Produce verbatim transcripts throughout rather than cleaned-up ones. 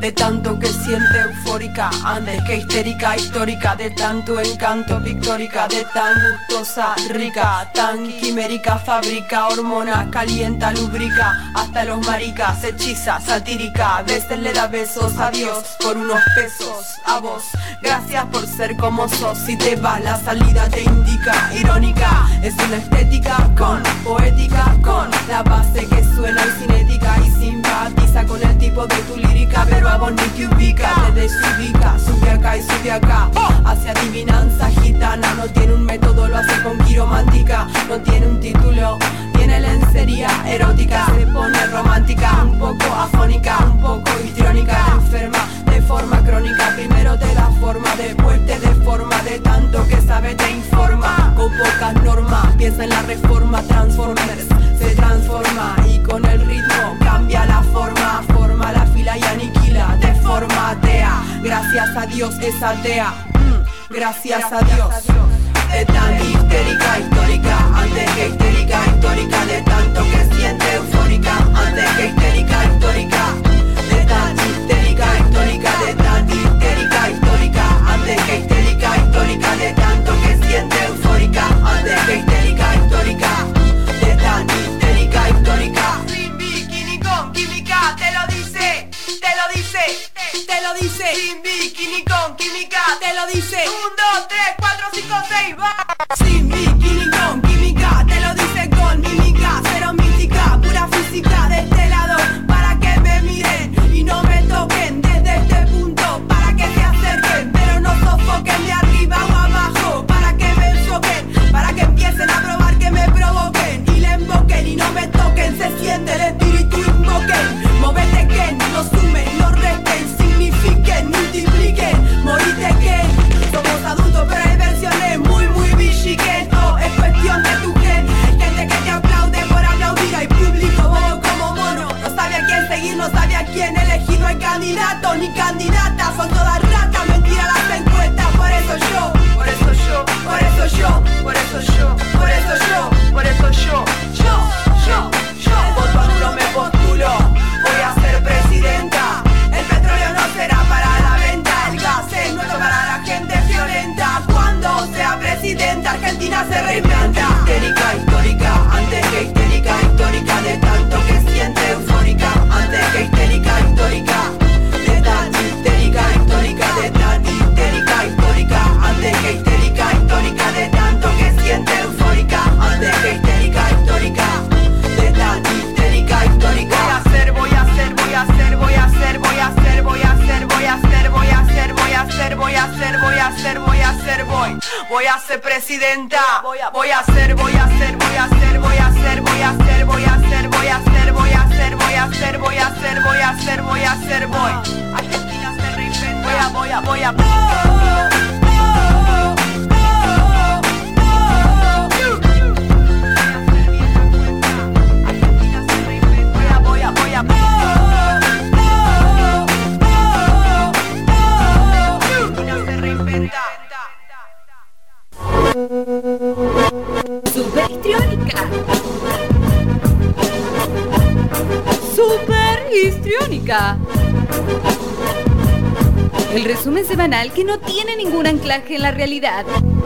de tanto que siente eufórica, antes que histérica, histórica, de tanto encanto pictórica, de tan gustosa, rica, tan quimérica, fabrica hormonas, calienta, lubrica, hasta los maricas, hechiza, satírica, a veces le da besos a Dios por unos pesos, a vos, gracias por ser como sos, si te vas la salida te indica, irónica, es una estética con poética, con la base que suena y cinética y simpatiza con el tipo de tu lírica, pero a vos ni te ubica, te desubica, sube acá y sube acá, hace adivinanza gitana, no tiene un método, lo hace con quiromántica, no tiene un título, tiene lencería erótica, se pone romántica, un poco afónica, un poco histriónica, enferma de forma crónica, primero te da forma, después te deforma, de tanto que sabe te informa, con pocas normas, piensa en la reforma, Transformers se transforma y con el ritmo cambia la forma, forma la fila y aniquila, te formatea, gracias a Dios es atea, mm, gracias a Dios. De tan histérica, histórica, antes que histérica, histórica, de tanto que siente eufórica, antes que histérica, histórica, de tan histérica, histórica, de tan histérica, histórica, antes que histérica, histórica, de tanto que siente eufórica, antes que histérica, histórica, de tan histérica, histórica. Sin bikini con química, te lo dice, te lo dice, te lo dice. Sin bikini con química, te lo dice. Un, dos, tres, cuatro, cinco, seis, va. Sin bikini con química, te lo dice con mímica, cero mística, pura física de este lado, para que me miren y no me toquen desde este punto, para que se acerquen, pero no sofoquen de arriba o abajo, para que me enfoquen, para que empiecen a probar que me provoquen y le emboquen y no me toquen, se siente el espíritu invoquen, movete que no sumen, no resten, signifiquen, multipliquen, morite que somos adultos pero hay versiones muy muy bichiquen, oh, es cuestión de tu gen, gente que te aplaude por aplaudir, hay público bobo como mono, no sabe a quién seguir, no sabe a quién elegir, no hay candidato ni candidata, son todas ratas, mentira las encuestas, por eso yo, por eso yo, por eso yo, por eso yo, por eso yo, por eso yo, yo, yo, yo, voto a duro me postulo, voy a ser presidenta, el petróleo no será para la venta, el gas es nuestro para la gente violenta, cuando sea presidenta Argentina se reinventa, histérica, histórica, antes que histérica, histórica, de tanto que siente eufórica, antes que histérica, histórica, de tan histérica, histórica, de tan histérica, histórica, antes que histérica, histórica, de tanto que siente eufórica, antes que histérica, histórica, de tan histérica, histórica. Voy a hacer, voy a hacer, voy a hacer, voy a hacer, voy a hacer, voy a hacer, voy a hacer, voy a hacer, voy a hacer, voy a hacer, voy a hacer, voy, voy a ser presidenta, voy a, voy a hacer, voy a hacer, voy a hacer, voy a hacer, voy a hacer, voy a hacer, voy a hacer, voy a hacer, voy a hacer, voy a hacer, voy a hacer, voy a hacer, voy. Argentina se reinventa, voy a, voy a, voy a. Super histriónica. Super histriónica. El resumen semanal que no tiene ningún anclaje en la realidad.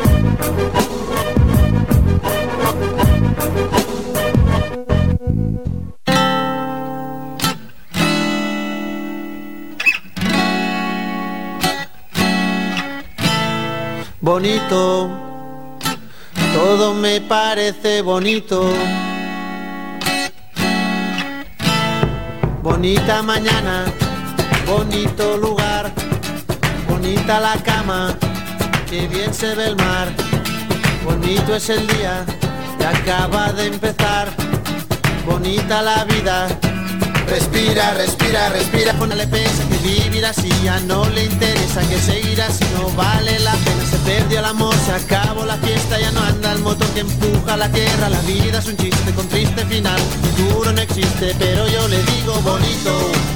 Bonito, todo me parece bonito. Bonita mañana, bonito lugar, bonita la cama, que bien se ve el mar. Bonito es el día que acaba de empezar, bonita la vida. Respira, respira, respira, ponle pesa que vivir así ya no le interesa, que seguir así no vale la pena. Se perdió el amor, se acabó la fiesta, ya no anda el motor que empuja la tierra. La vida es un chiste con triste final, futuro no existe, pero yo le digo bonito.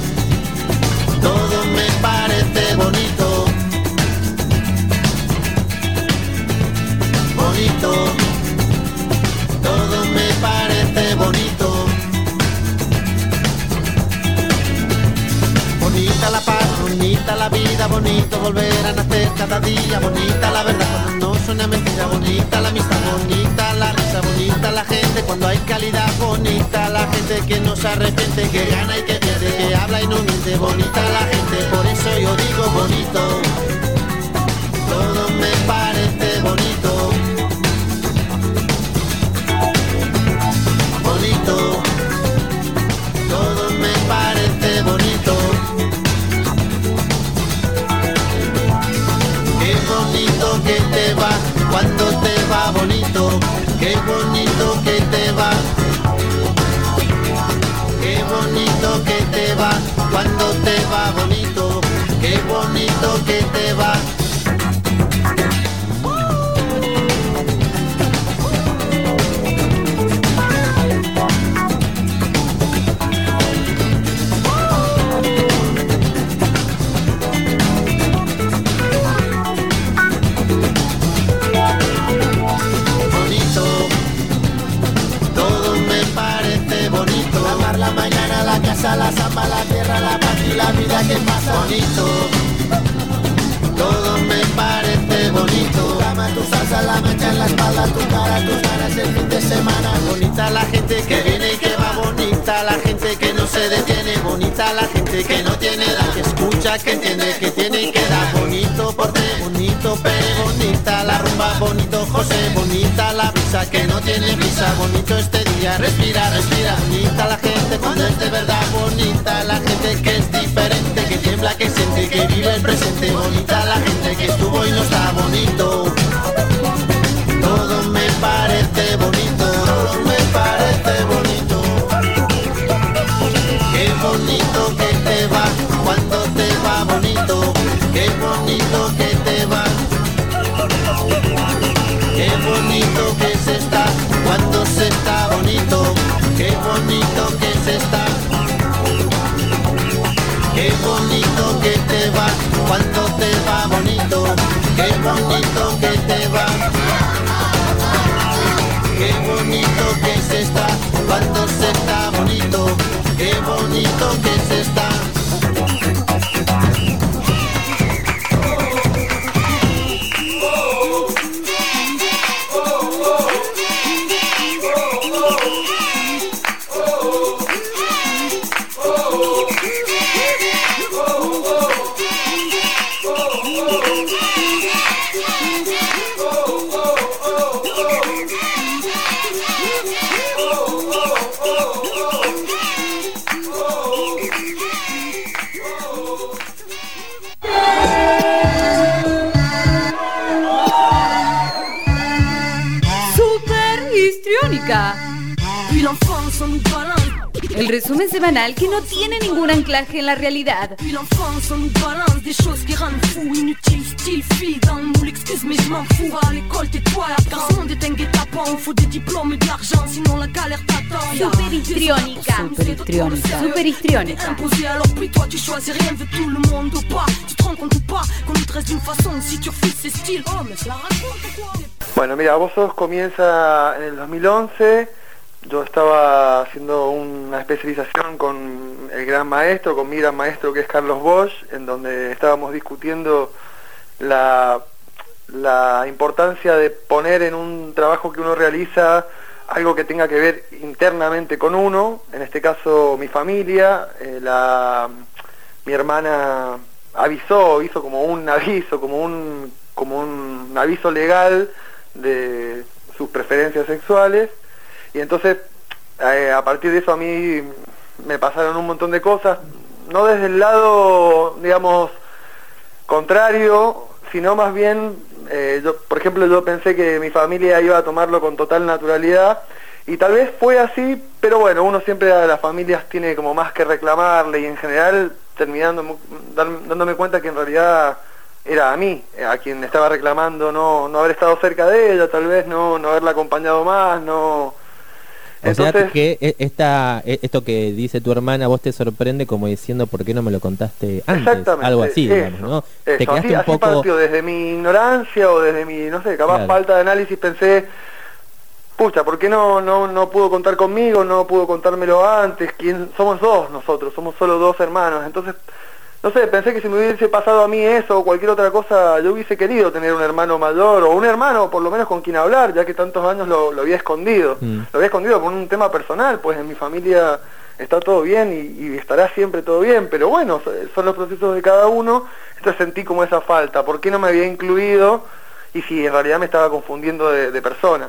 Todo me parece bonito. Bonito. Todo me parece bonito. Bonita la paz, bonito volver a nacer cada día. Bonita la verdad cuando no suena mentira. Bonita la amistad, bonita la risa. Bonita la gente cuando hay calidad. Bonita la gente que no se arrepiente, que gana y que pierde, que habla y no miente. Bonita la gente, por eso yo digo bonito. Todo me parece bonito. Bonito. Todo me parece bonito. Qué bonito que te va cuando te va bonito. Qué bonito que te va. Qué bonito que te va cuando te va bonito. Qué bonito que te va. La mañana, la casa, la samba, la tierra, la paz y la vida que pasa. Bonito, todo me parece bonito. Cama, tu salsa, la mancha en la espalda, tu cara, tus ganas el fin de semana. Bonita la gente que viene y que va, bonita la gente que no se detiene. Bonita la gente que no tiene edad, que escucha, que entiende, que tiene y que da. Bonito porte, bonito pe, bonita la rumba, bonito José. Bonita la brisa que no tiene brisa, bonito este día, respira, respira. Bonita la gente cuando es de verdad, bonita la gente que es diferente, que tiembla, que siente, que vive el presente. Bonita la gente que estuvo y no está bonito. Todo me parece bonito, todo me parece bonito. Qué bonito que te va cuando te va bonito. Qué bonito que te va. Qué bonito que se está cuando se está bonito. Qué bonito que se está. Qué bonito que te va cuando te va bonito. Qué bonito que te va. Qué bonito que se está cuando se está bonito. Qué bonito que se está. El resumen semanal que no tiene ningún anclaje en la realidad. Super histriónica. Super histriónica. Super histriónica. Bueno, mira, Vos Sos comienza en el dos mil once. Yo estaba haciendo una especialización con el gran maestro, con mi gran maestro que es Carlos Bosch, en donde estábamos discutiendo la, la importancia de poner en un trabajo que uno realiza algo que tenga que ver internamente con uno, en este caso mi familia. eh, la, mi hermana avisó, hizo como un aviso, como un, como un aviso legal de sus preferencias sexuales. Y entonces, eh, a partir de eso a mí me pasaron un montón de cosas, no desde el lado, digamos, contrario, sino más bien, eh, yo, por ejemplo, yo pensé que mi familia iba a tomarlo con total naturalidad, y tal vez fue así, pero bueno, uno siempre a las familias tiene como más que reclamarle, y en general terminando dándome cuenta que en realidad era a mí, a quien estaba reclamando no, no haber estado cerca de ella, tal vez no, no haberla acompañado más, no... Entonces, o sea que esta, esto que dice tu hermana, vos te sorprende como diciendo ¿por qué no me lo contaste antes? Exactamente, algo así, eso, digamos, ¿no? Eso, te quedaste así, un poco... así partió, desde mi ignorancia o desde mi, no sé, capaz claro. falta de análisis, pensé, pucha, ¿por qué no, no, no pudo contar conmigo? No pudo contármelo antes. ¿Quién? Somos dos nosotros, somos solo dos hermanos. Entonces no sé, pensé que si me hubiese pasado a mí eso o cualquier otra cosa, yo hubiese querido tener un hermano mayor o un hermano por lo menos con quien hablar, ya que tantos años lo, lo había escondido. Mm. Lo había escondido por un tema personal, pues en mi familia está todo bien y, y estará siempre todo bien, pero bueno, son los procesos de cada uno, entonces sentí como esa falta, ¿por qué no me había incluido? Y si en realidad me estaba confundiendo de, de persona.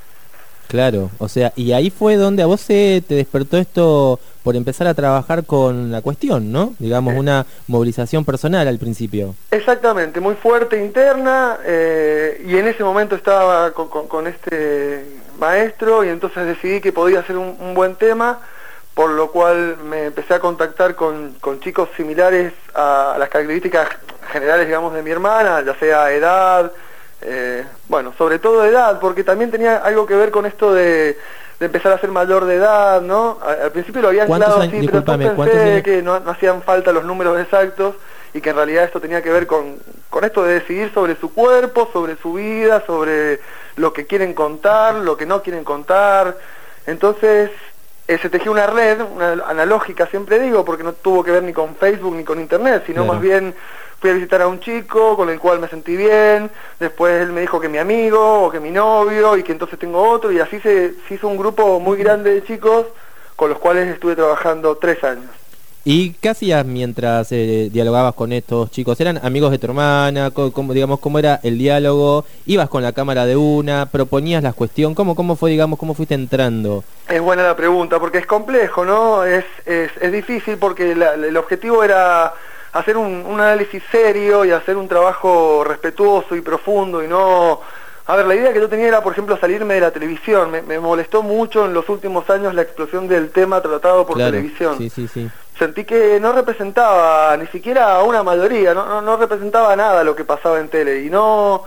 Claro, o sea, y ahí fue donde a vos se te despertó esto por empezar a trabajar con la cuestión, ¿no? Digamos, eh. una movilización personal al principio. Exactamente, muy fuerte interna, eh, y en ese momento estaba con, con, con este maestro, y entonces decidí que podía ser un, un buen tema, por lo cual me empecé a contactar con, con chicos similares a las características generales, digamos, de mi hermana, ya sea edad, Eh, bueno, sobre todo de edad, porque también tenía algo que ver con esto de, de empezar a ser mayor de edad, ¿no? Al, al principio lo había anclado así, pero después pensé que no, no hacían falta los números exactos y que en realidad esto tenía que ver con, con esto de decidir sobre su cuerpo, sobre su vida, sobre lo que quieren contar, lo que no quieren contar. Entonces eh, se tejió una red, una analógica siempre digo, porque no tuvo que ver ni con Facebook ni con Internet, sino claro. Más bien fui a visitar a un chico con el cual me sentí bien, después él me dijo que mi amigo o que mi novio y que entonces tengo otro, y así se, se hizo un grupo muy grande de chicos con los cuales estuve trabajando tres años. ¿Y qué hacías mientras eh, dialogabas con estos chicos? ¿Eran amigos de tu hermana? ¿Cómo, digamos, cómo era el diálogo? ¿Ibas con la cámara de una? ¿Proponías la cuestión? ¿Cómo, cómo fue, digamos, cómo fuiste entrando? Es buena la pregunta, porque es complejo, ¿no? Es, es, es difícil porque la, el objetivo era hacer un, un análisis serio y hacer un trabajo respetuoso y profundo y no... A ver, la idea que yo tenía era, por ejemplo, salirme de la televisión. Me, me molestó mucho en los últimos años la explosión del tema tratado por claro, televisión. Sí, sí, sí. Sentí que no representaba ni siquiera a una mayoría, no, no, no representaba nada lo que pasaba en tele. Y no...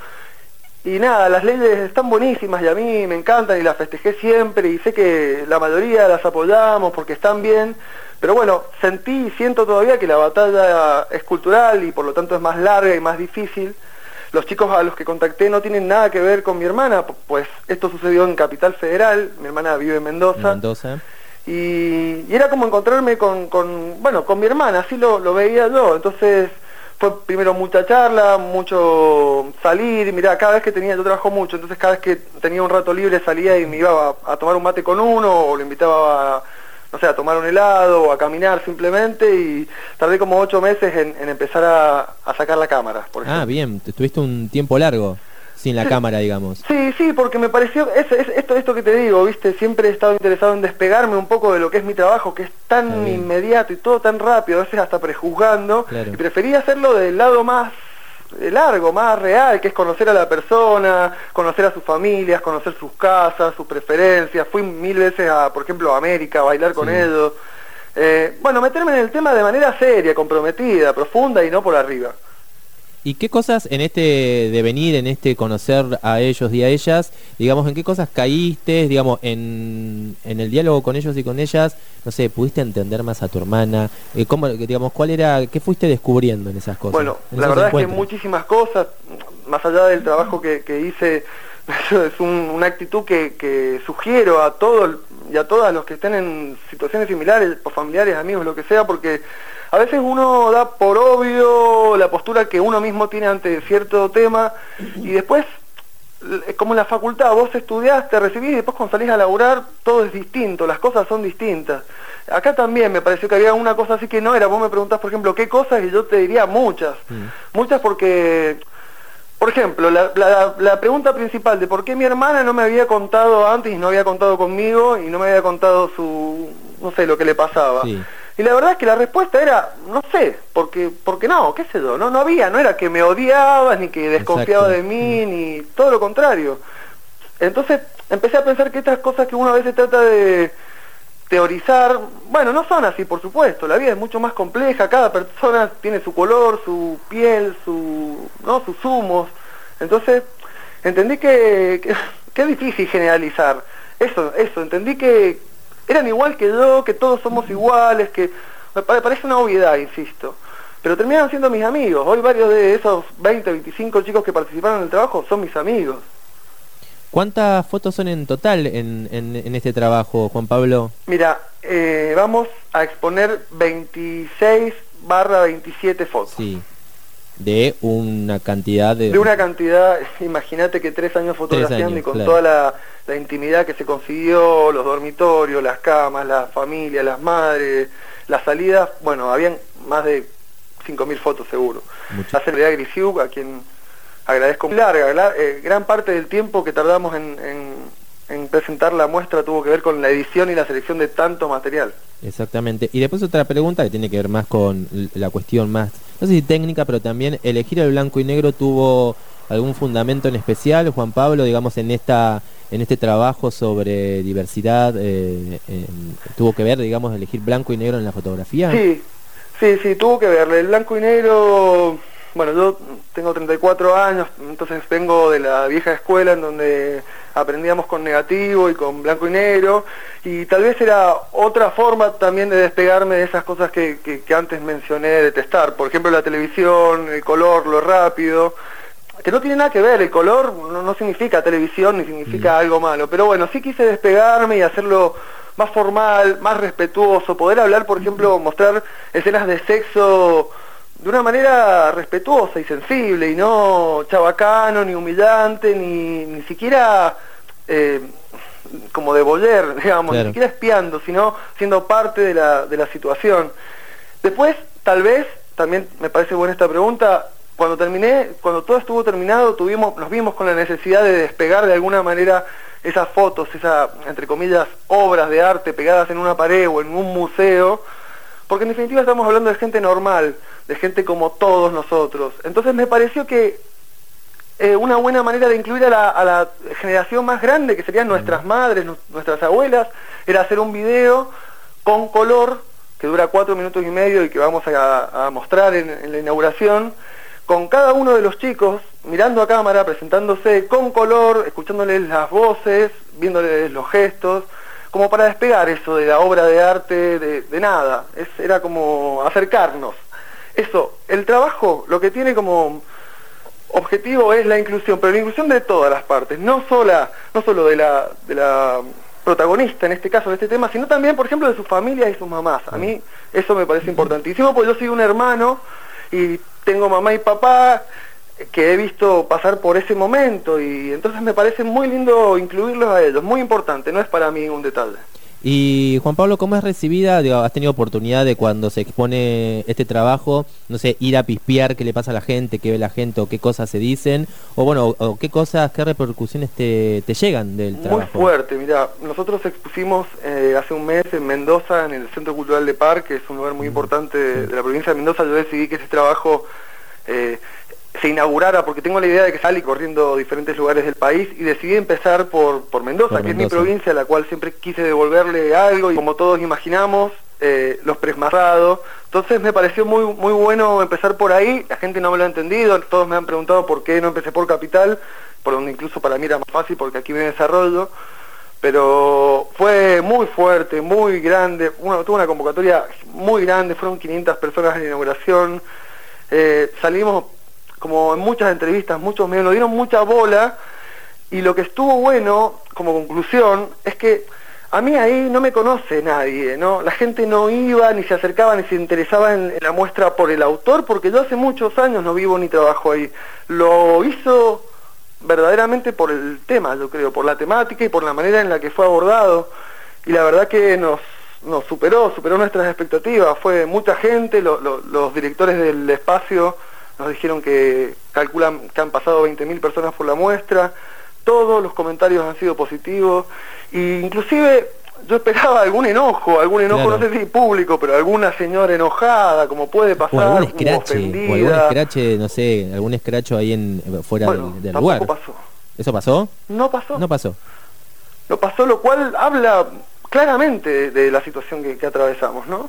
Y nada, las leyes están buenísimas y a mí me encantan y las festejé siempre y sé que la mayoría las apoyamos porque están bien, pero bueno, sentí y siento todavía que la batalla es cultural y por lo tanto es más larga y más difícil. Los chicos a los que contacté no tienen nada que ver con mi hermana, pues esto sucedió en Capital Federal, mi hermana vive en Mendoza. Mendoza. Y, y era como encontrarme con, con, bueno, con mi hermana, así lo, lo veía yo, entonces... Fue primero mucha charla, mucho salir, mirá, cada vez que tenía, yo trabajo mucho, entonces cada vez que tenía un rato libre salía y me iba a, a tomar un mate con uno, o lo invitaba a, no sé, a tomar un helado, o a caminar simplemente, y tardé como ocho meses en, en empezar a, a sacar la cámara, por ejemplo. Ah, bien, tuviste un tiempo largo sin la sí, cámara, digamos. Sí, sí, porque me pareció, es, es, esto, esto que te digo, viste, siempre he estado interesado en despegarme un poco de lo que es mi trabajo, que es tan inmediato y todo tan rápido, a veces hasta prejuzgando, claro. Y prefería hacerlo del lado más largo, más real, que es conocer a la persona, conocer a sus familias, conocer sus casas, sus preferencias. Fui mil veces a, por ejemplo, a América, a bailar con sí. ellos. Eh, bueno, meterme en el tema de manera seria, comprometida, profunda y no por arriba. ¿Y qué cosas en este devenir, en este conocer a ellos y a ellas, digamos, en qué cosas caíste, digamos, en, en el diálogo con ellos y con ellas, no sé, pudiste entender más a tu hermana? Eh, ¿cómo, digamos, cuál era, qué fuiste descubriendo en esas cosas? Bueno, la verdad es que muchísimas cosas, más allá del trabajo que, que hice, es un, una actitud que, que sugiero a todos y a todas los que estén en situaciones similares, familiares, amigos, lo que sea, porque a veces uno da por obvio la postura que uno mismo tiene ante cierto tema y después, como en la facultad, vos estudiaste, recibís y después cuando salís a laburar todo es distinto, las cosas son distintas. Acá también me pareció que había una cosa así que no era, vos me preguntás, por ejemplo, qué cosas y yo te diría muchas. Mm. Muchas porque, por ejemplo, la, la, la pregunta principal de por qué mi hermana no me había contado antes y no había contado conmigo y no me había contado su, no sé, lo que le pasaba. Sí. Y la verdad es que la respuesta era, no sé, porque porque no, qué sé yo, no no había, no era que me odiabas, ni que desconfiaba Exacto. de mí, ni todo lo contrario. Entonces empecé a pensar que estas cosas que uno a veces trata de teorizar, bueno, no son así, por supuesto, la vida es mucho más compleja, cada persona tiene su color, su piel, su no sus humos. Entonces entendí que, que, que es difícil generalizar. Eso, eso, entendí que eran igual que yo, que todos somos iguales, que me parece una obviedad, insisto. Pero terminaron siendo mis amigos. Hoy varios de esos veinte, veinticinco chicos que participaron en el trabajo son mis amigos. ¿Cuántas fotos son en total en, en, en este trabajo, Juan Pablo? Mira, eh, vamos a exponer veintiséis barra veintisiete fotos. Sí. De una cantidad de... De una cantidad, imagínate que tres años fotografiando años, y con claro. toda la, la intimidad que se consiguió, los dormitorios, las camas, las familias, las madres, las salidas, bueno, habían más de cinco mil fotos seguro. Mucho. La Celebridad Grisiuk, a quien agradezco muy larga, la, eh, gran parte del tiempo que tardamos en, en, en presentar la muestra tuvo que ver con la edición y la selección de tanto material. Exactamente. Y después otra pregunta que tiene que ver más con la cuestión más, no sé si técnica, pero también elegir el blanco y negro tuvo algún fundamento en especial, Juan Pablo, digamos, en esta en este trabajo sobre diversidad, eh, eh, tuvo que ver, digamos, elegir blanco y negro en la fotografía. Sí, sí, sí, tuvo que ver. El blanco y negro, bueno, yo tengo treinta y cuatro años, entonces vengo de la vieja escuela en donde aprendíamos con negativo y con blanco y negro, y tal vez era otra forma también de despegarme de esas cosas que, que, que antes mencioné de detestar, por ejemplo la televisión, el color, lo rápido, que no tiene nada que ver, el color no, no significa televisión ni significa mm. algo malo, pero bueno, sí quise despegarme y hacerlo más formal, más respetuoso, poder hablar, por ejemplo, mostrar escenas de sexo de una manera respetuosa y sensible, y no chabacano, ni humillante, ni, ni siquiera eh, como de voler, digamos, claro. Ni siquiera espiando, sino siendo parte de la, de la situación. Después, tal vez, también me parece buena esta pregunta, cuando terminé, cuando todo estuvo terminado, tuvimos, nos vimos con la necesidad de despegar de alguna manera esas fotos, esas, entre comillas, obras de arte pegadas en una pared o en un museo, porque en definitiva estamos hablando de gente normal, de gente como todos nosotros. Entonces me pareció que eh, una buena manera de incluir a la, a la generación más grande, que serían nuestras madres, nuestras abuelas, era hacer un video con color, que dura cuatro minutos y medio y que vamos a, a mostrar en, en la inauguración, con cada uno de los chicos, mirando a cámara, presentándose con color, escuchándoles las voces, viéndoles los gestos, como para despegar eso de la obra de arte, de, de nada. Es, era como acercarnos. Eso, el trabajo lo que tiene como objetivo es la inclusión, pero la inclusión de todas las partes, no sola, no solo de la, de la protagonista en este caso de este tema, sino también, por ejemplo, de sus familias y sus mamás. A mí eso me parece importantísimo, porque yo soy un hermano y tengo mamá y papá que he visto pasar por ese momento, y entonces me parece muy lindo incluirlos a ellos, muy importante, no es para mí un detalle. Y Juan Pablo, ¿cómo es recibida? Digo, ¿has tenido oportunidad de cuando se expone este trabajo, no sé, ir a pispear qué le pasa a la gente, qué ve la gente o qué cosas se dicen? O bueno, o qué cosas, qué repercusiones te, te llegan del trabajo. Muy fuerte, mira, nosotros expusimos eh, hace un mes en Mendoza, en el Centro Cultural de Par, que es un lugar muy importante de, de la provincia de Mendoza. Yo decidí que ese trabajo eh, se inaugurara, porque tengo la idea de que salí corriendo diferentes lugares del país, y decidí empezar por, por Mendoza, por que Mendoza. Es mi provincia, a la cual siempre quise devolverle algo, y como todos imaginamos, eh, los presmarrados. Entonces me pareció muy muy bueno empezar por ahí. La gente no me lo ha entendido, todos me han preguntado por qué no empecé por Capital, por donde incluso para mí era más fácil, porque aquí me desarrollo. Pero fue muy fuerte, muy grande, una, tuvo una convocatoria muy grande, fueron quinientas personas en la inauguración. Eh, salimos como en muchas entrevistas, muchos medios nos dieron mucha bola, y lo que estuvo bueno como conclusión es que a mí ahí no me conoce nadie, ¿no? La gente no iba, ni se acercaba, ni se interesaba en, en la muestra por el autor, porque yo hace muchos años no vivo ni trabajo ahí. Lo hizo verdaderamente por el tema, yo creo, por la temática y por la manera en la que fue abordado, y la verdad que nos, nos superó, superó nuestras expectativas. Fue mucha gente, lo, lo, los directores del espacio nos dijeron que calculan que han pasado veinte mil personas por la muestra, todos los comentarios han sido positivos, e inclusive yo esperaba algún enojo, algún enojo, claro. No sé si público, pero alguna señora enojada, como puede pasar, o algún escrache, o algún escrache, no sé, algún escracho ahí en fuera bueno, del, del lugar. Pasó. ¿Eso pasó? No pasó. No pasó. No pasó, lo cual habla claramente de, de la situación que, que atravesamos, ¿no?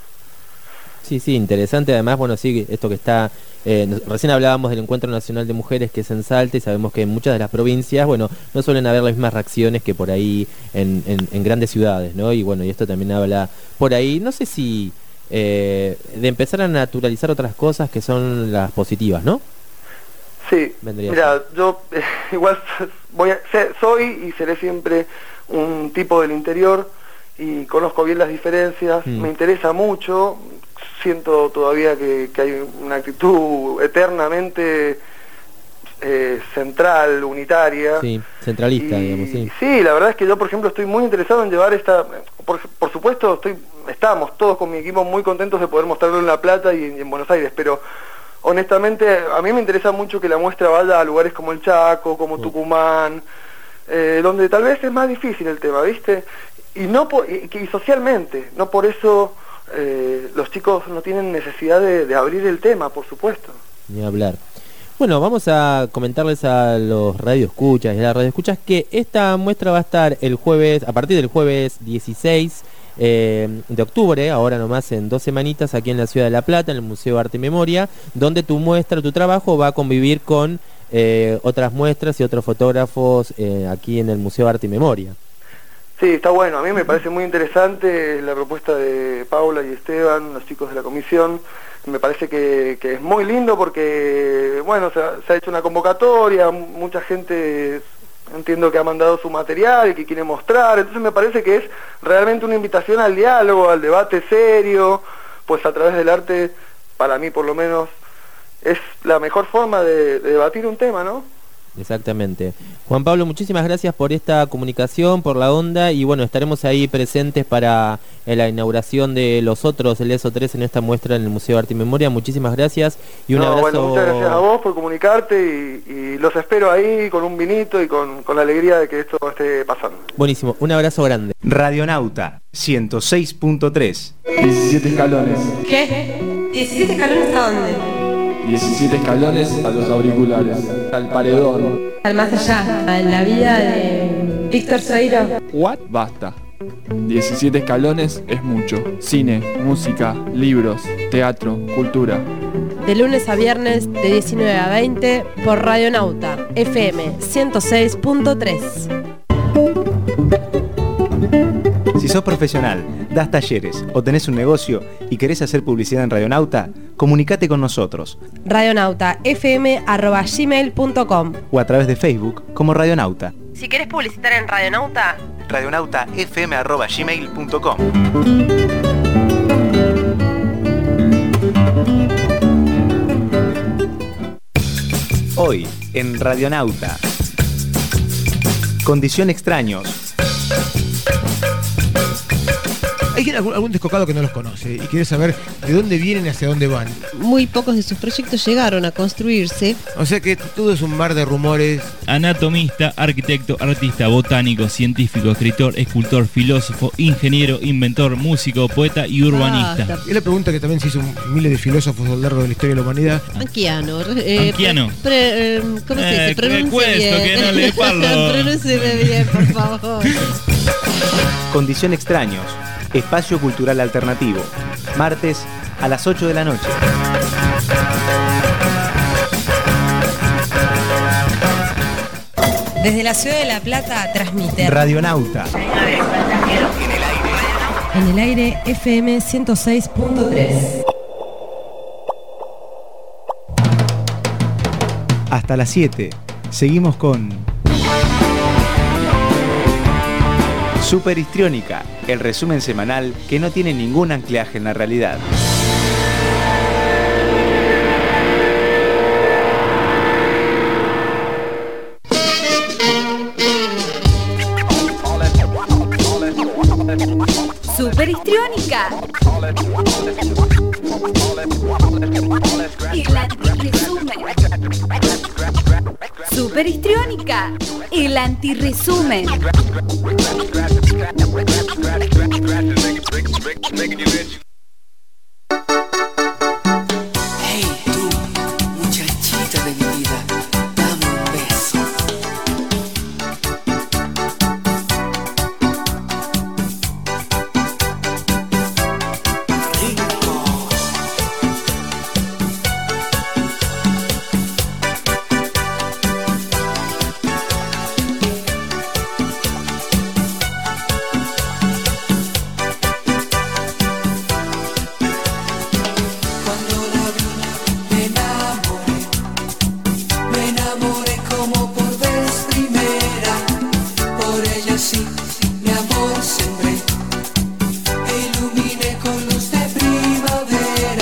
Sí, sí, interesante. Además, bueno, sí, esto que está... Eh, nos, recién hablábamos del Encuentro Nacional de Mujeres, que es en Salta, y sabemos que en muchas de las provincias, bueno, no suelen haber las mismas reacciones que por ahí en, en, en grandes ciudades, ¿no? Y bueno, y esto también habla por ahí, no sé si eh, de empezar a naturalizar otras cosas que son las positivas, ¿no? Sí, vendría mira, yo eh, igual voy a, ser, soy y seré siempre un tipo del interior, y conozco bien las diferencias, mm. me interesa mucho, siento todavía que, que hay una actitud eternamente eh, central, unitaria. Sí, centralista, y, digamos, sí. Sí, la verdad es que yo, por ejemplo, estoy muy interesado en llevar esta... Por, por supuesto, estoy estamos todos con mi equipo muy contentos de poder mostrarlo en La Plata y en, y en Buenos Aires, pero honestamente a mí me interesa mucho que la muestra vaya a lugares como el Chaco, como Sí. Tucumán, eh, donde tal vez es más difícil el tema, ¿viste? Y no por, y, y socialmente, no por eso eh, los chicos no tienen necesidad de, de abrir el tema, por supuesto. Ni hablar. Bueno, vamos a comentarles a los radioescuchas y a las radioescuchas que esta muestra va a estar el jueves, a partir del jueves dieciséis eh, de octubre, ahora nomás en dos semanitas, aquí en la ciudad de La Plata, en el Museo Arte y Memoria, donde tu muestra, tu trabajo va a convivir con eh, otras muestras y otros fotógrafos eh, aquí en el Museo Arte y Memoria. Sí, está bueno, a mí me parece muy interesante la propuesta de Paula y Esteban, los chicos de la comisión. Me parece que, que es muy lindo porque, bueno, se ha, se ha hecho una convocatoria, mucha gente entiendo que ha mandado su material, que quiere mostrar, entonces me parece que es realmente una invitación al diálogo, al debate serio, pues a través del arte, para mí por lo menos, es la mejor forma de, de debatir un tema, ¿no? Exactamente. Juan Pablo, muchísimas gracias por esta comunicación, por la onda, y bueno, estaremos ahí presentes para eh, la inauguración de los otros, el E S O tres en esta muestra en el Museo de Arte y Memoria. Muchísimas gracias y un no, abrazo. Bueno, muchas gracias a vos por comunicarte y, y los espero ahí con un vinito y con, con la alegría de que esto esté pasando. Buenísimo, un abrazo grande. Radionauta ciento seis punto tres. diecisiete escalones. ¿Qué? ¿diecisiete escalones a dónde? diecisiete escalones a los auriculares. Al paredón. Al más allá, a la vida de Víctor Sueiro. What? Basta. diecisiete escalones es mucho. Cine, música, libros, teatro, cultura. De lunes a viernes de diecinueve a veinte por Radionauta F M ciento seis punto tres. Si sos profesional, das talleres o tenés un negocio y querés hacer publicidad en Radionauta, comunicate con nosotros. Radionauta F M arroba gmail punto com O a través de Facebook como Radionauta. Si querés publicitar en Radionauta, Radionauta F M arroba gmail punto com. Hoy, en Radionauta. Condición Extraños. Hay algún, algún descocado que no los conoce y quiere saber de dónde vienen y hacia dónde van. Muy pocos de sus proyectos llegaron a construirse. O sea que todo es un mar de rumores. Anatomista, arquitecto, artista, botánico, científico, escritor, escultor, filósofo, ingeniero, inventor, músico, poeta y urbanista. Basta. Es la pregunta que también se hizo miles de filósofos a lo largo de la historia de la humanidad. Anquiano. Eh, Anquiano. Pre, pre, eh, ¿Cómo se dice? Eh, Pronuncie cuesto, bien. que no le parlo. Pronúncieme bien, por favor. Condición Extraños. Espacio Cultural Alternativo. Martes a las ocho de la noche. desde la ciudad de La Plata transmite Radionauta. en el aire F M ciento seis punto tres. Hasta las siete. Seguimos con Super Histriónica, el resumen semanal que no tiene ningún anclaje en la realidad. Super histriónica. El antirresumen. Super histriónica. El antirresumen. Hey, tú, muchachita de mi vida, dame un beso. Primavera.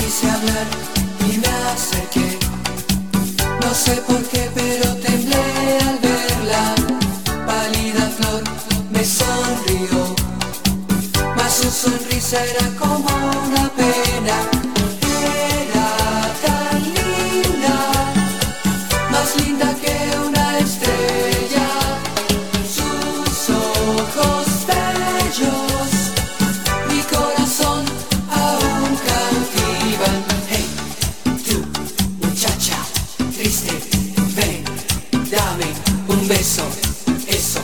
quise hablar y me acerqué. No sé por qué, pero temblé al verla. Pálida flor me sonrió, mas su sonrisa era como una pena. Era tan linda, más linda que una estrella. Sus ojos bellos mi corazón aún cautivan. Hey, tú, muchacha triste, ven, dame un beso, eso.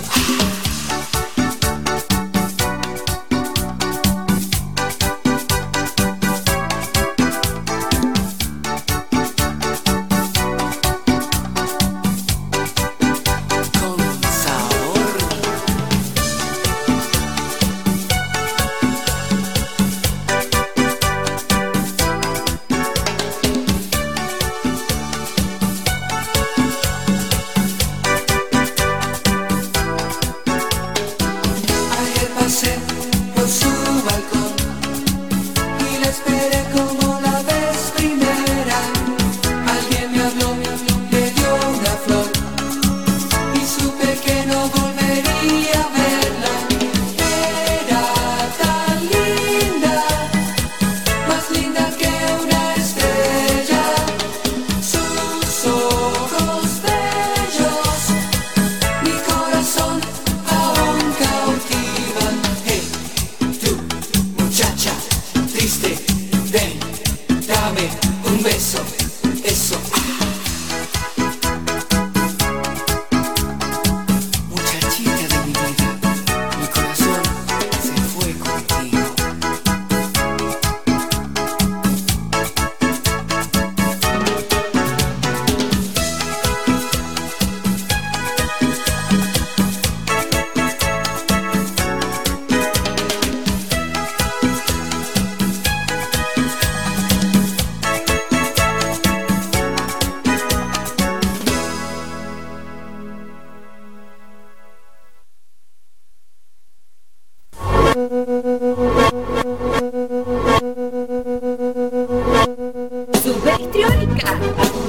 Super histriónica.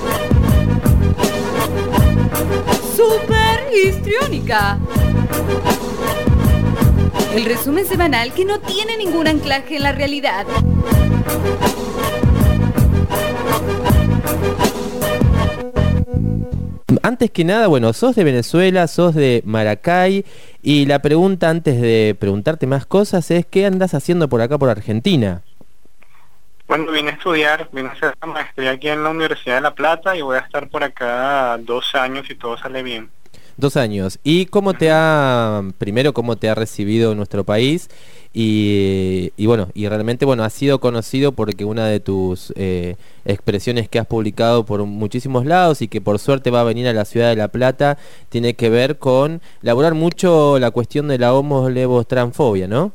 Super histriónica. El resumen semanal que no tiene ningún anclaje en la realidad. Antes que nada, bueno, sos de Venezuela, sos de Maracay, y la pregunta antes de preguntarte más cosas es ¿qué andas haciendo por acá, por Argentina? Bueno, vine a estudiar, vine a hacer la maestría aquí en la Universidad de La Plata y voy a estar por acá dos años si todo sale bien. Dos años. ¿Y cómo te ha, primero, cómo te ha recibido nuestro país? Y, y bueno, y realmente, bueno, has sido conocido porque una de tus eh, expresiones que has publicado por muchísimos lados y que por suerte va a venir a la ciudad de La Plata, tiene que ver con elaborar mucho la cuestión de la homo-levo-transfobia, ¿no?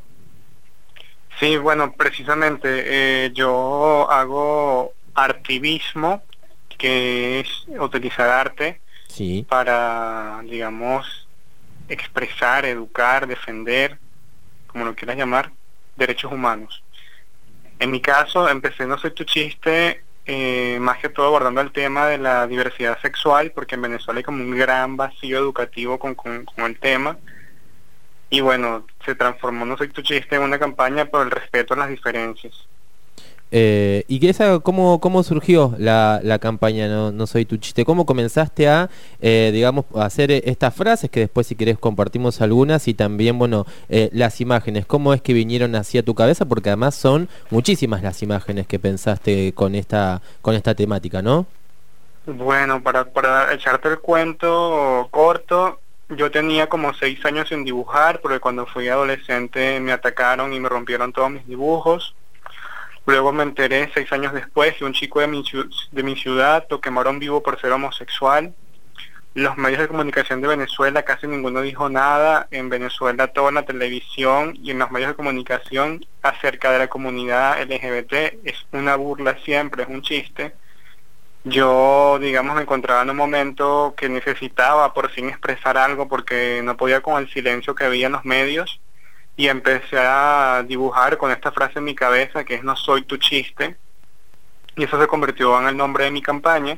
Sí, bueno, precisamente eh, yo hago artivismo, que es utilizar arte sí. para, digamos, expresar, educar, defender, como lo quieras llamar, derechos humanos. En mi caso, empecé No Soy Tu Chiste, eh, más que todo abordando el tema de la diversidad sexual, porque en Venezuela hay como un gran vacío educativo con, con, con el tema. Y bueno, se transformó No Soy Tu Chiste en una campaña por el respeto a las diferencias. Eh, ¿Y esa, cómo, cómo surgió la, la campaña no, no Soy Tu Chiste? ¿Cómo comenzaste a, eh, digamos, a hacer estas frases, que después si querés compartimos algunas, y también, bueno, eh, las imágenes? ¿Cómo es que vinieron hacia tu cabeza? Porque además son muchísimas las imágenes que pensaste con esta, con esta temática, ¿no? Bueno, para, para echarte el cuento corto, yo tenía como seis años sin dibujar, porque cuando fui adolescente me atacaron y me rompieron todos mis dibujos. Luego me enteré seis años después que un chico de mi, de mi ciudad lo quemaron vivo por ser homosexual. Los medios de comunicación de Venezuela casi ninguno dijo nada. En Venezuela todo en la televisión y en los medios de comunicación acerca de la comunidad L G B T es una burla siempre, es un chiste. Yo, digamos, me encontraba en un momento que necesitaba por fin expresar algo porque no podía con el silencio que había en los medios. Y empecé a dibujar con esta frase en mi cabeza que es no soy tu chiste. y eso se convirtió en el nombre de mi campaña.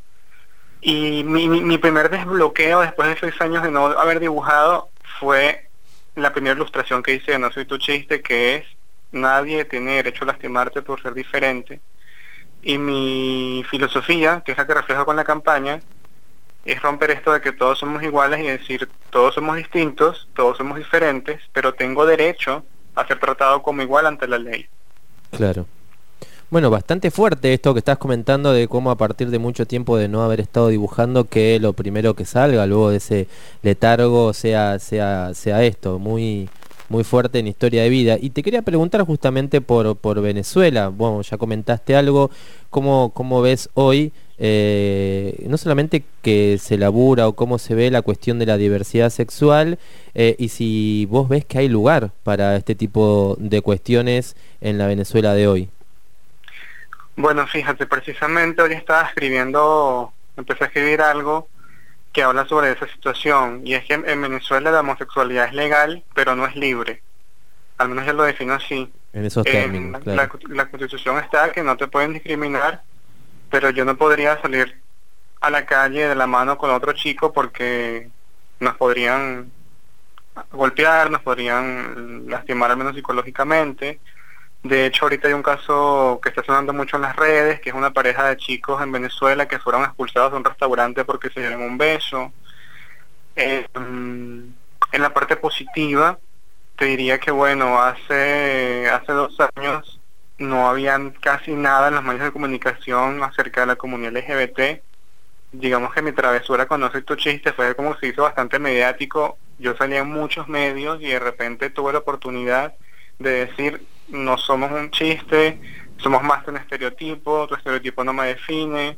Y mi, mi, mi primer desbloqueo después de seis años de no haber dibujado fue la primera ilustración que hice de No Soy Tu Chiste, que es: nadie tiene derecho a lastimarte por ser diferente. Y mi filosofía, que es la que reflejo con la campaña, es romper esto de que todos somos iguales y decir: todos somos distintos, todos somos diferentes, pero tengo derecho a ser tratado como igual ante la ley. Claro. Bueno, bastante fuerte esto que estás comentando de cómo a partir de mucho tiempo de no haber estado dibujando, que lo primero que salga luego de ese letargo sea sea sea esto, muy muy fuerte en historia de vida. Y te quería preguntar justamente por por Venezuela. Bueno, ya comentaste algo. ¿Cómo, cómo ves hoy, eh, no solamente que se labura o cómo se ve la cuestión de la diversidad sexual, eh, y si vos ves que hay lugar para este tipo de cuestiones en la Venezuela de hoy? Bueno, fíjate, precisamente hoy estaba escribiendo, empecé a escribir algo que habla sobre esa situación, y es que en Venezuela la homosexualidad es legal, pero no es libre. Al menos yo lo defino así. En esos términos, en claro. la, la Constitución está que no te pueden discriminar, pero yo no podría salir a la calle de la mano con otro chico porque nos podrían golpear, nos podrían lastimar al menos psicológicamente. De hecho, ahorita hay un caso que está sonando mucho en las redes, que es una pareja de chicos en Venezuela que fueron expulsados de un restaurante porque se dieron un beso. Eh, en la parte positiva, te diría que, bueno, hace, hace dos años no habían casi nada en los medios de comunicación acerca de la comunidad L G B T. Digamos que mi travesura con No Soy Tu Chiste fue como se hizo bastante mediático. Yo salía en muchos medios y de repente tuve la oportunidad de decir: no somos un chiste, somos más que un estereotipo, tu estereotipo no me define.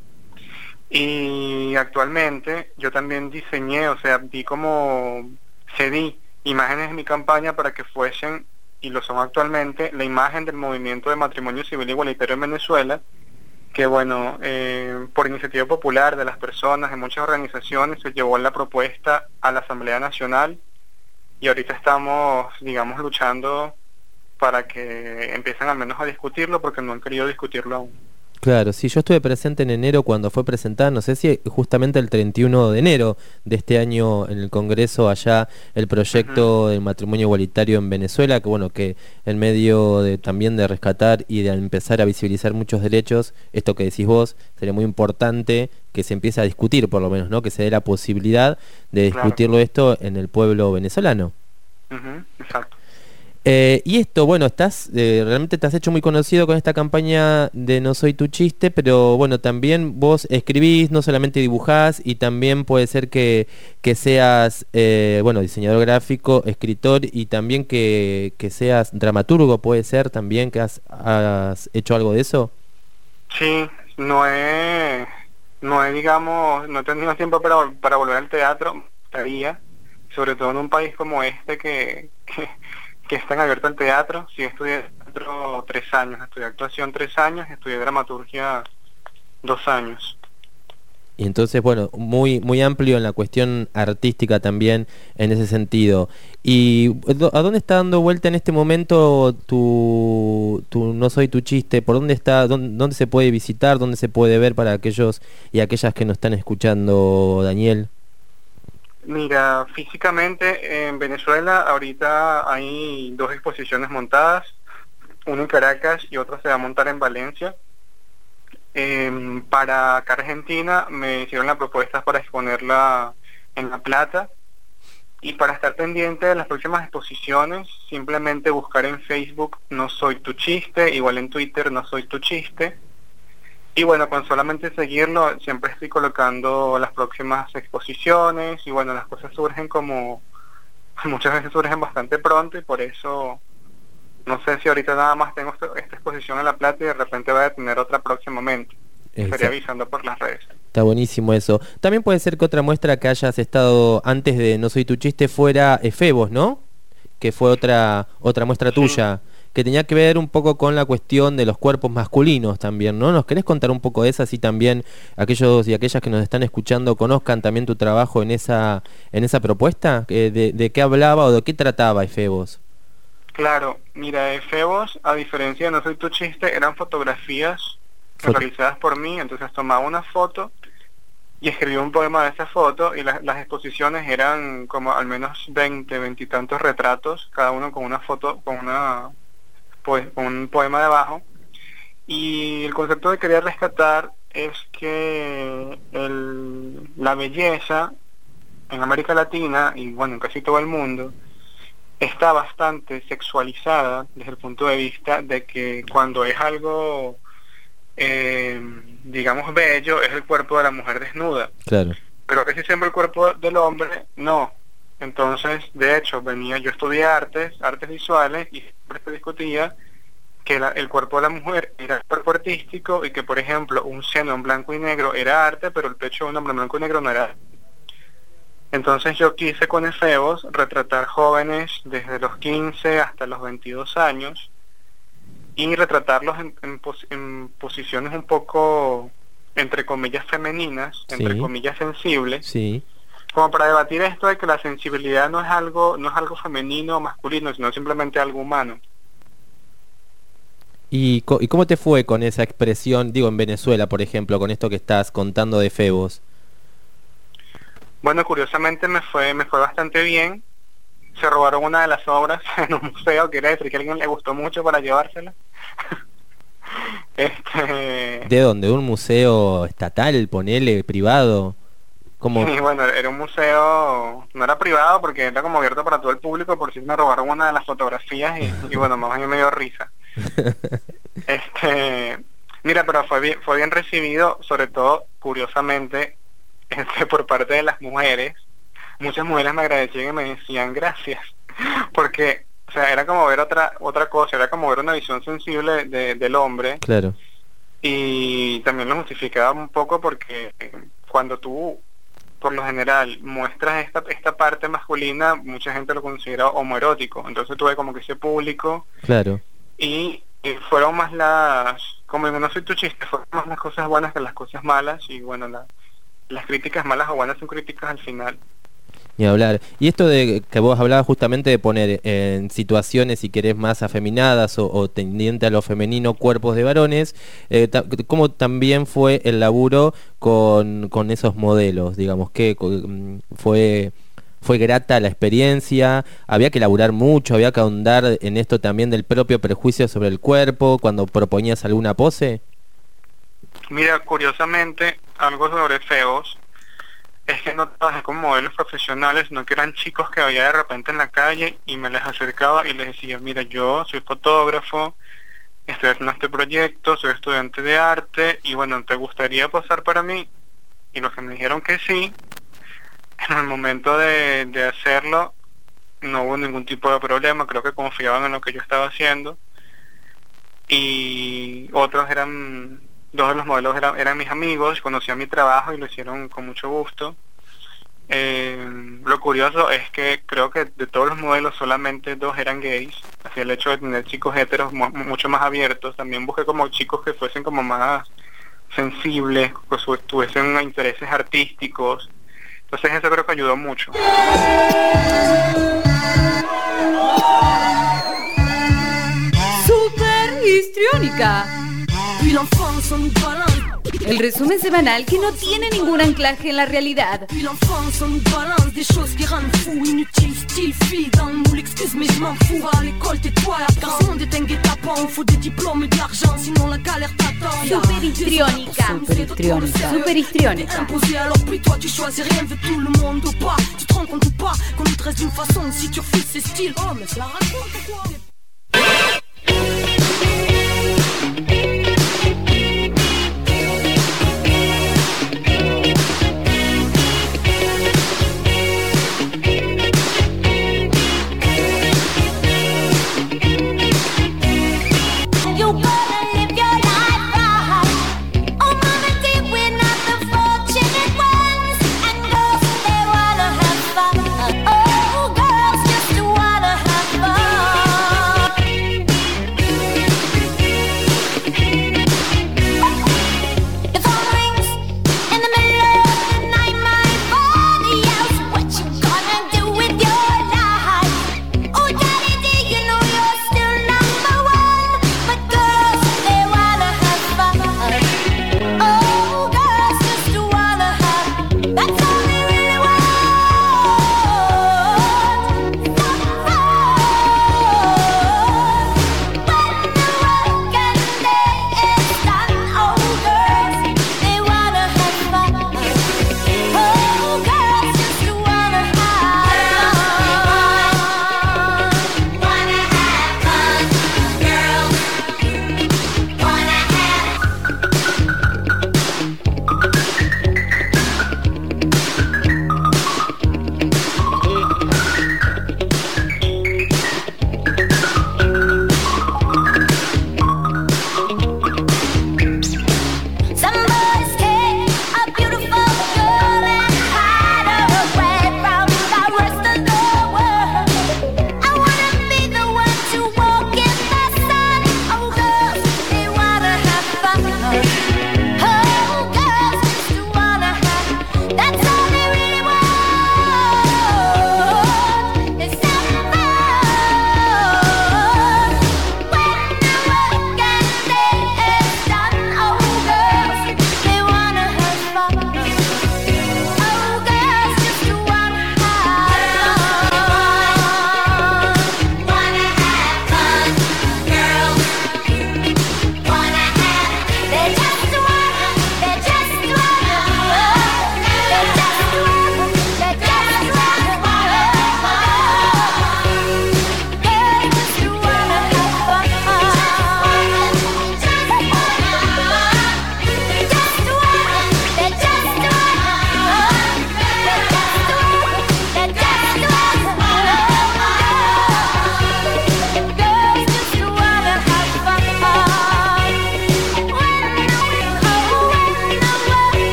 Y actualmente yo también diseñé, o sea, vi como cedí imágenes de mi campaña para que fuesen, y lo son actualmente, la imagen del movimiento de matrimonio civil igualitario en Venezuela, que bueno, eh, por iniciativa popular de las personas, de muchas organizaciones, se llevó la propuesta a la Asamblea Nacional, y ahorita estamos, digamos, luchando para que empiecen al menos a discutirlo, porque no han querido discutirlo aún. Claro, sí, yo estuve presente en enero cuando fue presentada, no sé si justamente el treinta y uno de enero de este año en el Congreso allá, el proyecto uh-huh. del matrimonio igualitario en Venezuela, que bueno, que en medio de también de rescatar y de empezar a visibilizar muchos derechos, esto que decís vos, sería muy importante que se empiece a discutir, por lo menos, ¿no? Que se dé la posibilidad de discutirlo claro. esto en el pueblo venezolano. Uh-huh. Exacto. Eh, y esto, bueno, estás eh, realmente te has hecho muy conocido con esta campaña de No Soy Tu Chiste, pero bueno, también vos escribís, no solamente dibujás, y también puede ser que, que seas, eh, bueno, diseñador gráfico, escritor, y también que, que seas dramaturgo, puede ser también que has, has hecho algo de eso. Sí, no he, no he, digamos, no he tenido tiempo para, para volver al teatro, estaría, sobre todo en un país como este que... que que están abiertos al teatro. Sí, estudié teatro tres años, estudié actuación tres años, estudié dramaturgia dos años. Y entonces, bueno, muy muy amplio en la cuestión artística también en ese sentido. ¿Y a dónde está dando vuelta en este momento tu, tu No Soy Tu Chiste? ¿Por dónde está? Dónde, dónde se puede visitar? ¿Dónde se puede ver para aquellos y aquellas que nos están escuchando, Daniel? Mira, físicamente en Venezuela ahorita hay dos exposiciones montadas, una en Caracas y otra se va a montar en Valencia. Eh, para acá Argentina me hicieron la propuesta para exponerla en La Plata, y para estar pendiente de las próximas exposiciones simplemente buscar en Facebook No Soy Tu Chiste, igual en Twitter No Soy Tu Chiste. Y bueno, con solamente seguirlo, siempre estoy colocando las próximas exposiciones, y bueno, las cosas surgen como, muchas veces surgen bastante pronto, y por eso, no sé si ahorita nada más tengo esta, esta exposición en La Plata y de repente voy a tener otra próximamente. Estaría avisando por las redes. Está buenísimo eso. También puede ser que otra muestra que hayas estado antes de No Soy Tu Chiste fuera Efebos, ¿no? Que fue otra, otra muestra sí. tuya, que tenía que ver un poco con la cuestión de los cuerpos masculinos también, ¿no? ¿Nos querés contar un poco de esa, así también aquellos y aquellas que nos están escuchando conozcan también tu trabajo en esa en esa propuesta? ¿De, de qué hablaba o de qué trataba Efebos? Claro, mira, Efebos, a diferencia de No Soy Tu Chiste, eran fotografías Foto. realizadas por mí, entonces tomaba una foto y escribí un poema de esa foto, y la, las exposiciones eran como al menos veinte, veintitantos retratos, cada uno con una foto, con una pues, con un poema debajo. Y el concepto que quería rescatar es que el, la belleza en América Latina y bueno, en casi todo el mundo está bastante sexualizada desde el punto de vista de que cuando es algo eh, digamos bello, es el cuerpo de la mujer desnuda. Claro. Pero casi siempre el cuerpo del hombre no. Entonces, de hecho, venía, yo estudié artes, artes visuales, y siempre se discutía que la, el cuerpo de la mujer era cuerpo artístico y que, por ejemplo, un seno en blanco y negro era arte, pero el pecho de un hombre en blanco y negro no era arte. Entonces yo quise con Efebos retratar jóvenes desde los quince hasta los veintidós años y retratarlos en, en, pos, en posiciones un poco, entre comillas, femeninas, Sí. entre comillas, sensibles, Sí. como para debatir esto de que la sensibilidad no es algo no es algo femenino o masculino, sino simplemente algo humano. ¿Y, co- ¿Y cómo te fue con esa expresión, digo, en Venezuela, por ejemplo, con esto que estás contando de Efebos? Bueno, curiosamente me fue me fue bastante bien. Se robaron una de las obras en un museo, quiere decir que a alguien le gustó mucho para llevársela. este ¿De dónde? ¿De un museo estatal, ponele, privado? ¿Cómo? Y bueno, era un museo, no era privado porque era como abierto para todo el público, por si me robaron una de las fotografías y, y bueno, más bien me dio risa. este Mira, pero fue bien, fue bien recibido, sobre todo, curiosamente, este, por parte de las mujeres. Muchas mujeres me agradecían y me decían gracias, porque, o sea, era como ver otra otra cosa, era como ver una visión sensible de, del hombre. Claro. Y también lo justificaba un poco porque cuando tú, por lo general, muestras esta esta parte masculina, mucha gente lo considera homoerótico. Entonces tuve como que ese público Claro. y, y fueron más las, como digo, no soy tu chiste, fueron más las cosas buenas que las cosas malas. Y bueno, la, las críticas malas o buenas son críticas al final. Ni hablar. Y esto de que vos hablabas justamente de poner en situaciones, si querés, más afeminadas o, o tendiente a lo femenino, cuerpos de varones, eh, ta- ¿cómo también fue el laburo con, con esos modelos? Digamos, que fue, fue grata la experiencia, había que laburar mucho, había que ahondar en esto también del propio prejuicio sobre el cuerpo cuando proponías alguna pose. Mira, curiosamente, algo sobre Efebos es que no trabajé con modelos profesionales, sino que eran chicos que había de repente en la calle y me les acercaba y les decía, mira, yo soy fotógrafo, estoy haciendo este proyecto, soy estudiante de arte y bueno, ¿te gustaría posar para mí? Y los que me dijeron que sí, en el momento de, de hacerlo no hubo ningún tipo de problema, creo que confiaban en lo que yo estaba haciendo. Y otros eran... Dos de los modelos eran, eran mis amigos, conocían mi trabajo y lo hicieron con mucho gusto. Eh, lo curioso es que creo que de todos los modelos solamente dos eran gays, así el hecho de tener chicos heteros mu mucho más abiertos. También busqué como chicos que fuesen como más sensibles, que su tuviesen intereses artísticos. Entonces eso creo que ayudó mucho. Super histriónica. El resumen semanal que no tiene ningún anclaje en la realidad. Super histriónica. Super histriónica. Super histriónica.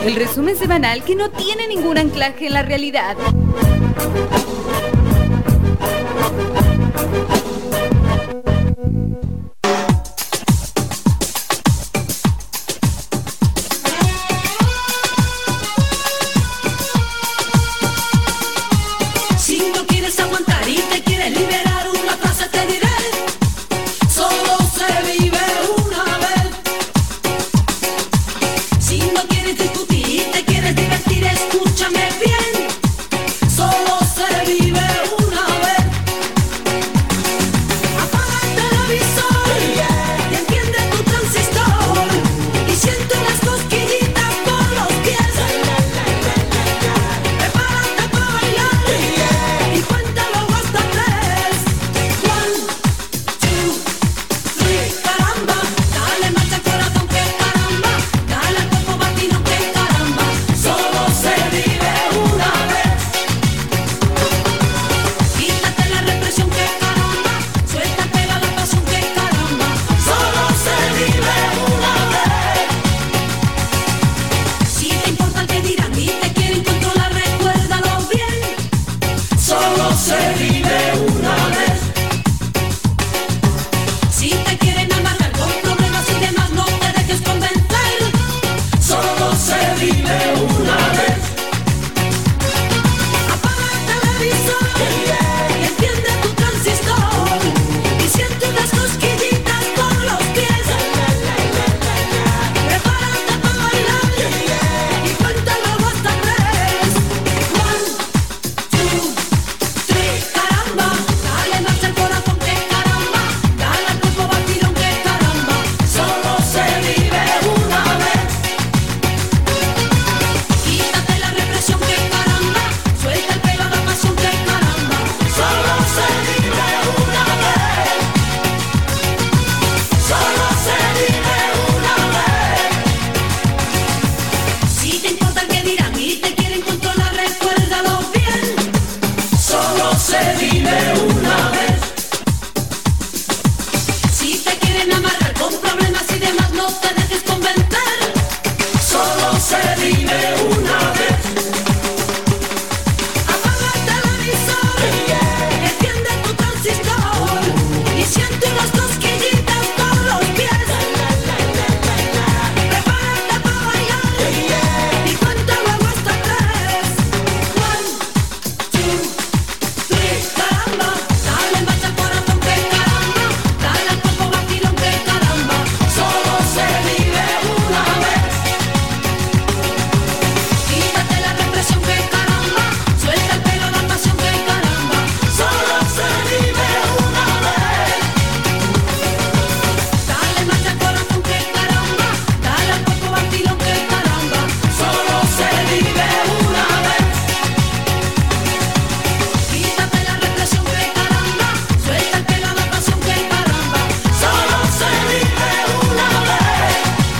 El resumen semanal que no tiene ningún anclaje en la realidad. Si no quieres aguantar y te quieres liberar, una frase te diré: solo se vive una vez. Si no quieres discutir y te quieres divertir, escúchame bien: solo se vive una vez. Apaga el televisor y enciende tu transistor y siente las cosquillitas por los pies. Prepárate para bailar y cuéntalo hasta tres. One, two, three, caramba. Dale marcha al corazón, que caramba. Dale al cuerpo batino, que caramba. Solo se vive una vez. Quítate la represión, que caramba. Suelta el pelo a la pasión, que caramba. Solo se vive una vez. Si te importa el que dirán y te quieren controlar, recuérdalo bien: solo se vive una vez. Si te quieren amargar con problemas y demás, no te dejes convencer: solo se vive una vez. Apaga el televisor y enciende tu transistor y siente unas cosquillitas por los pies. Prepárate para bailar y cuéntalo hasta tres. One, two, three, caramba. Dale marcha al corazón, que caramba. Dale al cuerpo batidón, que caramba. Solo se vive una vez. Quítate la represión, que caramba. Suelta el pelo a la pasión, que caramba. Solo se vive una vez. Solo se vive una vez. Si te importa el que dirán y te quieren controlar, recuérdalo bien: solo se vive una vez. Si te quieren amarrar con problemas y demás, no te dejes convencer: solo se vive una vez. Apaga el televisor y enciende tu transistor y siente unas cosquillitas por los pies. Prepárate para bailar y cuéntalo hasta tres. One, two, three, caramba. Dale marcha al corazón, que caramba. Dale al cuerpo batidón, que caramba. Solo se vive una vez. Quítate la represión, que caramba. Suelta el pelo a la pasión, que caramba. Solo se vive una vez. Dale marcha al corazón, que caramba. Dale al cuerpo batidón, que caramba. Solo se vive una vez. Quítate la represión, que caramba. Suelta el pelo a la pasión, que caramba. Solo se vive una vez.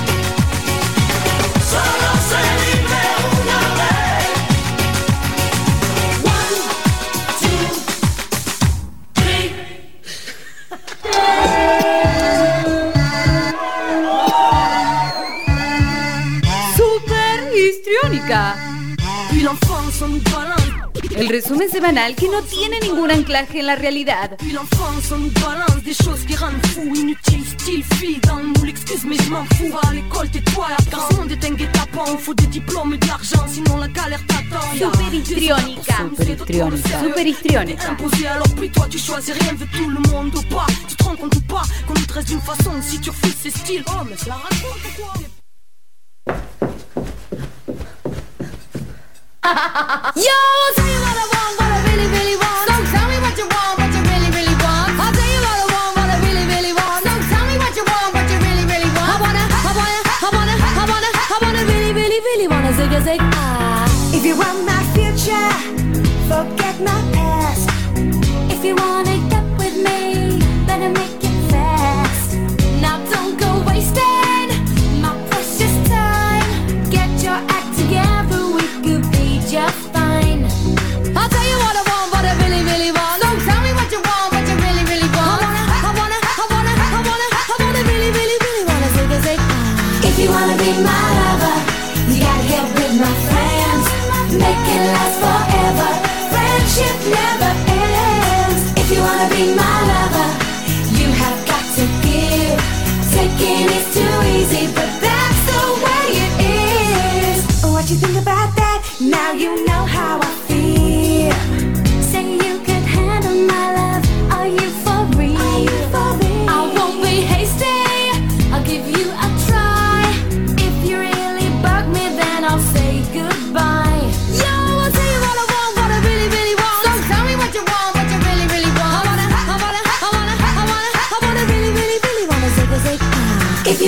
Solo se vive una vez. One, two, three. Super histriónica. El resumen semanal que no tiene ningún anclaje en la realidad. Puis l'enfance, on nous balance des choses qui rendent fou. Inutile, style, fille, dans le moule, excuse mais je m'en fous. À l'école, tais-toi, apprends. Ce monde est un guet-apens, il faut des diplômes et de l'argent, sinon la galère t'attend. Super histriónica. Super histriónica. Super histriónica. Imposé, alors puis toi, tu choisis rien, veut tout le monde ou pas. Tu te rends compte ou pas qu'on nous dresse d'une façon, si tu refuses c'est style. Oh, mais je la raconte ou quoi? Yo, I'll tell you what I want, what I really, really want. So tell me what you want, what you really, really want. I'll tell you what I want, what I really, really want. So tell me what you want, what you really, really want. I wanna, I wanna, I wanna, I wanna, I wanna really, really, really wanna zig a zig ah. If you want my future, forget my past. If you wanna get with me, better make it fast. Now don't go wasting my precious time. Get your act together, we could be just fine. I'll tell you what I want, what I really, really want. So tell me what you want, what you really, really want. I wanna, I wanna, I wanna, I wanna, I wanna really, really, really wanna zig a zig ah. If you wanna be my lover, you gotta get with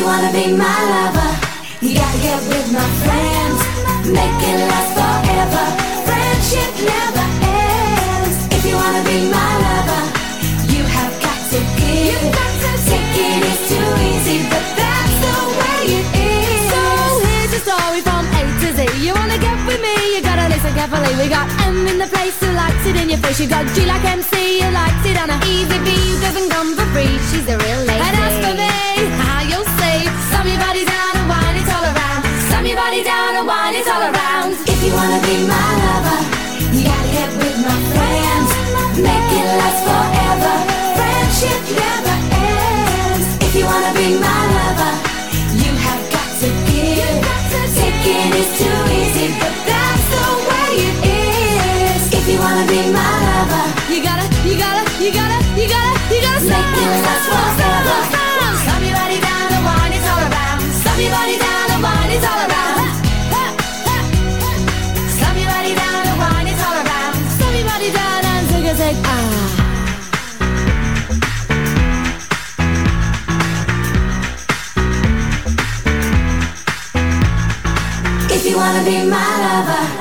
you wanna be my lover, you gotta get with my friends. Make it last forever. Friendship never ends. If you wanna be my lover, you have got to give. Taking is too easy, but that's the way it is. So here's a story from A to Z. You wanna get with me, you gotta listen carefully. We got M in the place who likes it in your face. You got G like M C who likes it on a easy V who doesn't come for free. She's a real lady. And as for me, how you'll say, slam your body down and wine it all around. Slam your body down and wine it all around. If you wanna be my lover, you gotta get with my friends. Make it last forever. Friendship never ends. If you wanna be my lover, you have got to give. Taking is too easy, but that's the way it is. If you wanna be my lover, you gotta, you gotta, you gotta, you gotta, you gotta make it last forever. Slam your body down and wine it all around. Slam your body down and wine it all around. Slam your body down and wine it all around. Slam your body down and take a take. Ah. If you wanna be my lover,